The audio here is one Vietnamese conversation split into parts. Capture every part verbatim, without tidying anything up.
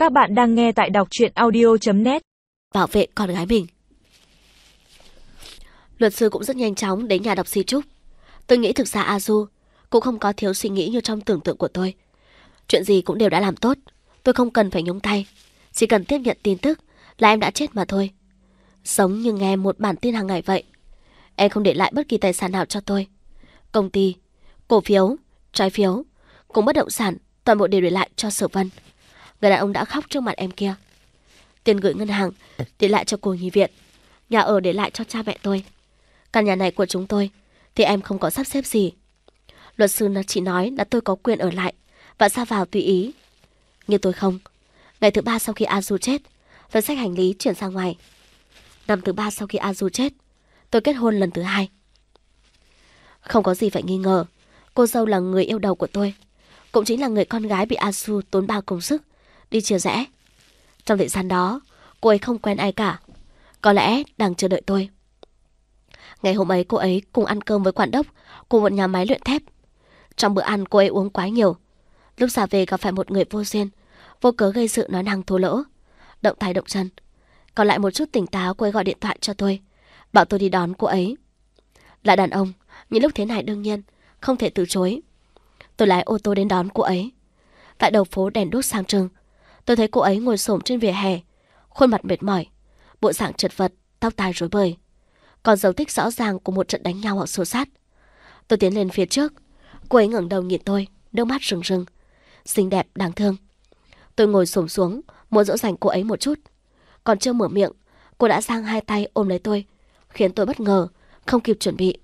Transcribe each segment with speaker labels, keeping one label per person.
Speaker 1: Các bạn đang nghe tại đọc truyện audio chấm net.
Speaker 2: Bảo vệ con gái mình. Luật sư cũng rất nhanh chóng đến nhà đọc di chúc. Tôi nghĩ thực ra Azu cũng không có thiếu suy nghĩ như trong tưởng tượng của tôi. Chuyện gì cũng đều đã làm tốt. Tôi không cần phải nhúng tay, chỉ cần tiếp nhận tin tức là em đã chết mà thôi. Giống như nghe một bản tin hàng ngày vậy. Em không để lại bất kỳ tài sản nào cho tôi. Công ty, cổ phiếu, trái phiếu cùng bất động sản toàn bộ đều để lại cho Sở Vân. Người đàn ông đã khóc trước mặt em kia. Tiền gửi ngân hàng để lại cho cô nhi viện, nhà ở để lại cho cha mẹ tôi. Căn nhà này của chúng tôi thì em không có sắp xếp gì. Luật sư nó chỉ nói là tôi có quyền ở lại và ra vào tùy ý. Nhưng tôi không. Ngày thứ ba sau khi Azu chết, tôi xách hành lý chuyển ra ngoài. Năm thứ ba sau khi Azu chết, tôi kết hôn lần thứ hai. Không có gì phải nghi ngờ, cô dâu là người yêu đầu của tôi, cũng chính là người con gái bị Azu tốn bao công sức đi chia rẽ. Trong thời gian đó, cô ấy không quen ai cả, có lẽ đang chờ đợi tôi. Ngày hôm ấy cô ấy cùng ăn cơm với quản đốc của một nhà máy luyện thép. Trong bữa ăn cô ấy uống quá nhiều. Lúc ra về gặp phải một người vô duyên, vô cớ gây sự nói năng thô lỗ, động tay động chân. Còn lại một chút tỉnh táo, cô ấy gọi điện thoại cho tôi, bảo tôi đi đón cô ấy. Là đàn ông, những lúc thế này đương nhiên không thể từ chối. Tôi lái ô tô đến đón cô ấy. Tại đầu phố đèn đuốc sang trưng, tôi thấy cô ấy ngồi xổm trên vỉa hè, khuôn mặt mệt mỏi, bộ dạng chật vật, tóc tai rối bời, còn dấu tích rõ ràng của một trận đánh nhau hoặc xô xát. Tôi tiến lên phía trước, cô ấy ngẩng đầu nhìn tôi, nước mắt rưng rưng, xinh đẹp đáng thương. Tôi ngồi xổm xuống, muốn dỗ dành cô ấy một chút. Còn chưa mở miệng, cô đã giang hai tay ôm lấy tôi, khiến tôi bất ngờ, không kịp chuẩn bị.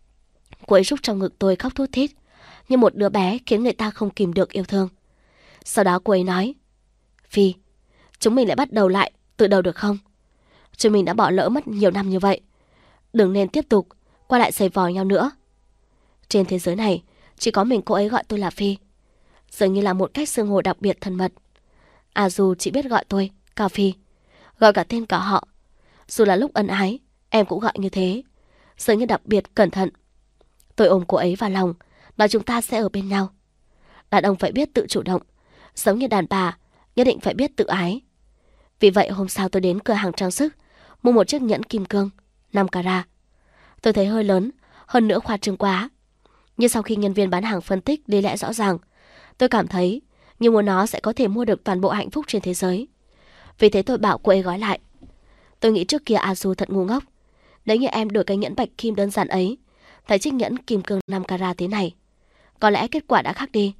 Speaker 2: Cô ấy rúc trong ngực tôi khóc thút thít, như một đứa bé khiến người ta không kìm được yêu thương. Sau đó cô ấy nói: Phi, chúng mình lại bắt đầu lại từ đầu được không? Chúng mình đã bỏ lỡ mất nhiều năm như vậy, đừng nên tiếp tục qua lại giày vò nhau nữa. Trên thế giới này chỉ có mình cô ấy gọi tôi là Phi, dường như là một cách xưng hô đặc biệt thân mật. À dù chỉ biết gọi tôi Cao Phi, gọi cả tên cả họ. Dù là lúc ân ái em cũng gọi như thế, dường như đặc biệt cẩn thận. Tôi ôm cô ấy vào lòng, nói chúng ta sẽ ở bên nhau. Đàn ông phải biết tự chủ động, giống như đàn bà nhất định phải biết tự ái. Vì vậy hôm sau tôi đến cửa hàng trang sức, mua một chiếc nhẫn kim cương năm carat. Tôi thấy hơi lớn, hơn nữa khoa trương quá. Nhưng sau khi nhân viên bán hàng phân tích lý lẽ rõ ràng, tôi cảm thấy như mua nó sẽ có thể mua được toàn bộ hạnh phúc trên thế giới. Vì thế tôi bảo cô ấy gói lại. Tôi nghĩ trước kia Azu thật ngu ngốc. Nếu như em đổi cái nhẫn bạch kim đơn giản ấy thay chiếc nhẫn kim cương năm carat thế này, có lẽ kết quả đã khác đi.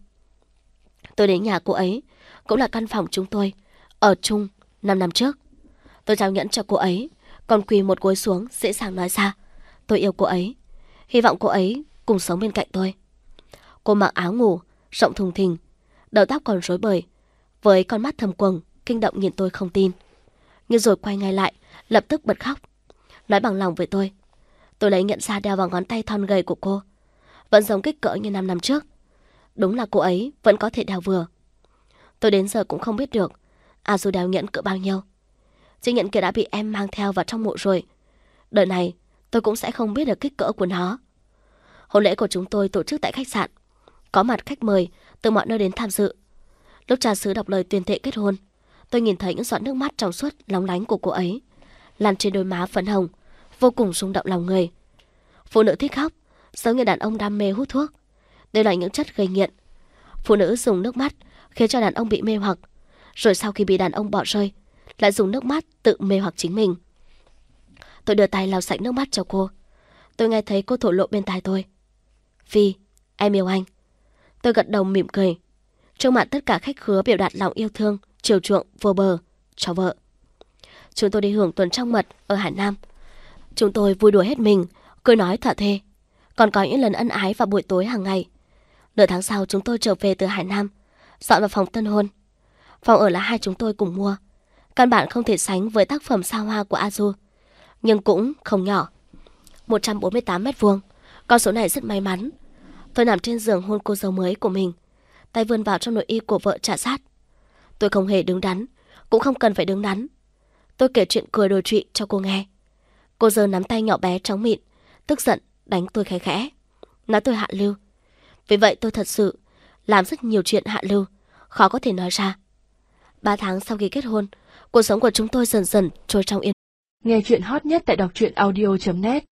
Speaker 2: Tôi đến nhà cô ấy, cũng là căn phòng chúng tôi ở chung năm năm trước. Tôi trao nhẫn cho cô ấy, còn quỳ một gối xuống dễ dàng nói ra tôi yêu cô ấy, hy vọng cô ấy cùng sống bên cạnh tôi. Cô mặc áo ngủ rộng thùng thình, đầu tóc còn rối bời, với con mắt thâm quầng kinh động nhìn tôi không tin, nhưng rồi quay ngay lại lập tức bật khóc, nói bằng lòng với tôi. Tôi lấy nhẫn ra đeo vào ngón tay thon gầy của cô, vẫn giống kích cỡ như năm năm trước. Đúng là cô ấy vẫn có thể đeo vừa. Tôi đến giờ cũng không biết được à dù đeo nhẫn cỡ bao nhiêu. Chiếc nhẫn kia đã bị em mang theo vào trong mộ rồi. Đời này tôi cũng sẽ không biết được kích cỡ của nó. Hôn lễ của chúng tôi tổ chức tại khách sạn, có mặt khách mời từ mọi nơi đến tham dự. Lúc trà sứ đọc lời tuyên thệ kết hôn, tôi nhìn thấy những giọt nước mắt trong suốt lóng lánh của cô ấy lan trên đôi má phấn hồng, vô cùng rung động lòng người. Phụ nữ thích khóc, giống như đàn ông đam mê hút thuốc, đây là những chất gây nghiện. Phụ nữ dùng nước mắt khiến cho đàn ông bị mê hoặc, rồi sau khi bị đàn ông bỏ rơi lại dùng nước mắt tự mê hoặc chính mình. Tôi đưa tay lau sạch nước mắt cho cô. Tôi nghe thấy cô thổ lộ bên tai tôi: Phi, em yêu anh. Tôi gật đầu mỉm cười. Trước mặt tất cả khách khứa biểu đạt lòng yêu thương, chiều chuộng vô bờ cho vợ. Chúng tôi đi hưởng tuần trăng mật ở Hải Nam. Chúng tôi vui đùa hết mình, cười nói thỏa thê, còn có những lần ân ái vào buổi tối hàng ngày. Nửa tháng sau chúng tôi trở về từ Hải Nam, dọn vào phòng tân hôn. Phòng ở là hai chúng tôi cùng mua, căn bản không thể sánh với tác phẩm xa hoa của Azu, nhưng cũng không nhỏ. một trăm bốn mươi tám mét vuông, con số này rất may mắn. Tôi nằm trên giường hôn cô dâu mới của mình, tay vươn vào trong nội y của vợ chà sát. Tôi không hề đứng đắn, cũng không cần phải đứng đắn. Tôi kể chuyện cười đồi trụy cho cô nghe. Cô giơ nắm tay nhỏ bé trắng mịn, tức giận đánh tôi khẽ khẽ, nói tôi hạ lưu. Vì vậy tôi thật sự làm rất nhiều chuyện hạ lưu, khó có thể nói ra. Ba tháng sau khi kết hôn, cuộc sống của chúng tôi dần dần trôi trong yên.
Speaker 1: Nghe chuyện hot nhất tại đọc truyện audio chấm net.